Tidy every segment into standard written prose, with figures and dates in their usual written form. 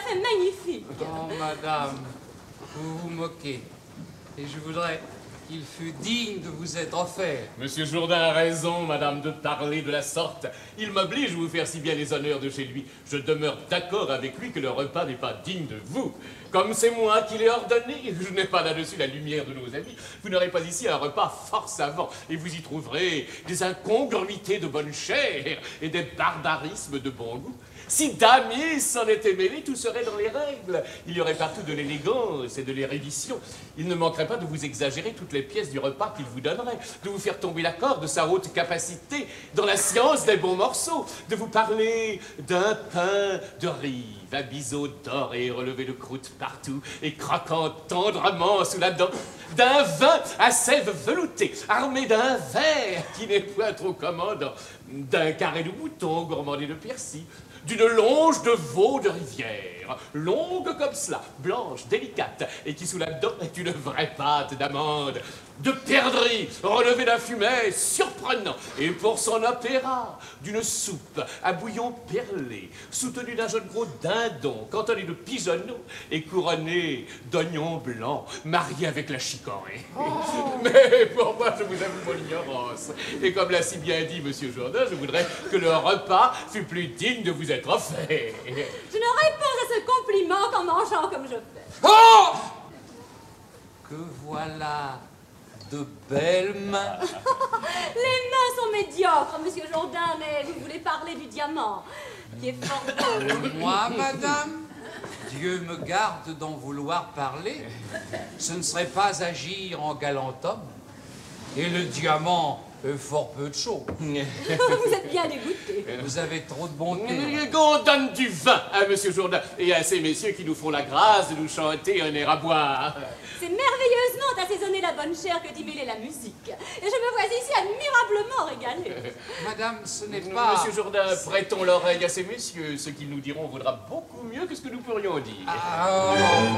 fait magnifique. Oh, madame, vous vous moquez. Et je voudrais qu'il fût digne de vous être offert. Monsieur Jourdain a raison, madame, de parler de la sorte. Il m'oblige à vous faire si bien les honneurs de chez lui. Je demeure d'accord avec lui que le repas n'est pas digne de vous. Comme c'est moi qui l'ai ordonné, je n'ai pas là-dessus la lumière de nos amis. Vous n'aurez pas ici un repas fort savant, et vous y trouverez des incongruités de bonne chair et des barbarismes de bon goût. Si Damis s'en était mêlé, tout serait dans les règles. Il y aurait partout de l'élégance et de l'érudition. Il ne manquerait pas de vous exagérer toutes les pièces du repas qu'il vous donnerait, de vous faire tomber la corde de sa haute capacité dans la science des bons morceaux, de vous parler d'un pain de rive, à biseau doré relevé de croûte partout et croquant tendrement sous la dent, d'un vin à sève veloutée, armé d'un verre qui n'est point trop commandant, d'un carré de mouton gourmandé de persil, d'une longe de veau de rivière, longue comme cela, blanche, délicate, et qui sous la dent est une vraie pâte d'amande, de perdrix relevée d'un fumet surprenant, et pour son opéra, d'une soupe à bouillon perlé, soutenue d'un jeune gros dindon, cantonné de pigeonneaux, et couronné d'oignons blancs, marié avec la chicorée. Oh. Mais pour moi, je vous avoue mon ignorance, et comme l'a si bien dit Monsieur Jourdain, je voudrais que le repas fût plus digne de vous être offert. Je ne réponds à ce compliment qu'en mangeant comme je fais. Oh! Que voilà de belles mains. Les mains sont médiocres, Monsieur Jourdain, mais vous voulez parler du diamant, qui est fort beau. Moi, madame, Dieu me garde d'en vouloir parler. Ce ne serait pas agir en galant homme. Et le diamant fort peu de choses. Vous êtes bien dégoûté. Vous avez trop de bonté. Qu'on donne du vin à Monsieur Jourdain et à ces messieurs qui nous font la grâce de nous chanter un air à boire. C'est merveilleusement assaisonner la bonne chair que d'y mêler la musique. Et je me vois ici admirablement régalée. Madame, ce n'est pas... Monsieur Jourdain, prêtons l'oreille à ces messieurs. Ce qu'ils nous diront vaudra beaucoup mieux que ce que nous pourrions dire. Ah,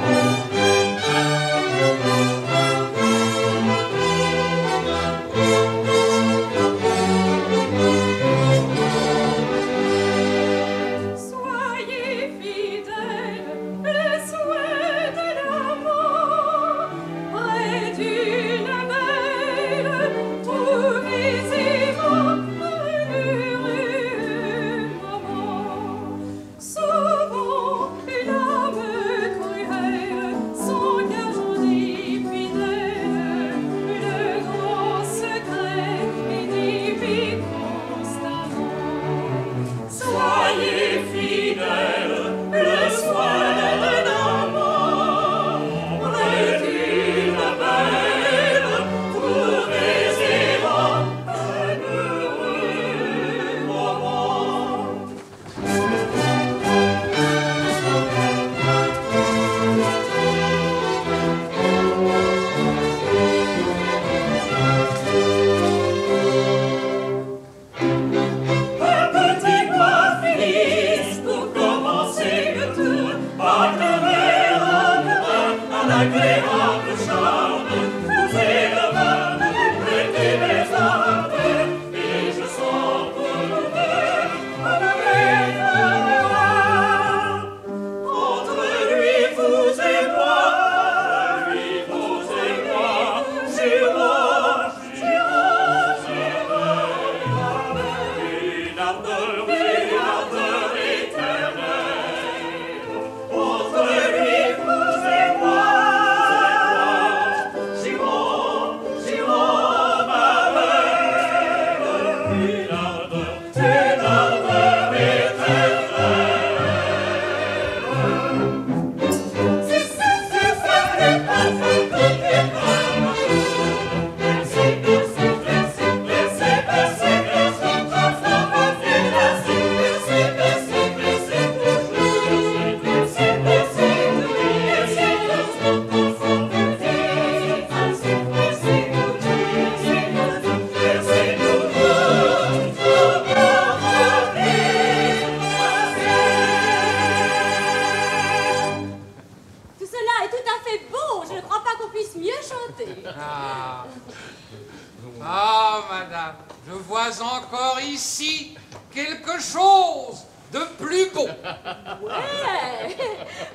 madame, je vois encore ici quelque chose de plus beau. Ouais,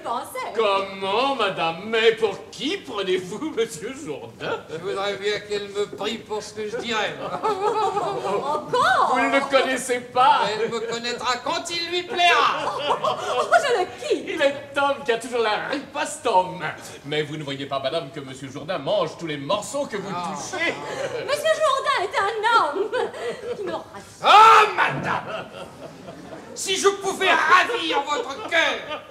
pensais. Comment, madame? Mais pour qui prenez-vous Monsieur Jourdain? Je voudrais bien qu'elle me prie pour ce que je dirais. Encore? Vous ne le connaissez pas? Elle me connaîtra quand il lui plaira. Je le quitte. Il est homme qui a toujours la riposte en main. Mais vous ne voyez pas, madame, que Monsieur Jourdain mange tous les morceaux que vous touchez. Monsieur Jourdain est un homme qui me rassure. Ah, madame! Si je pouvais ravir votre cœur,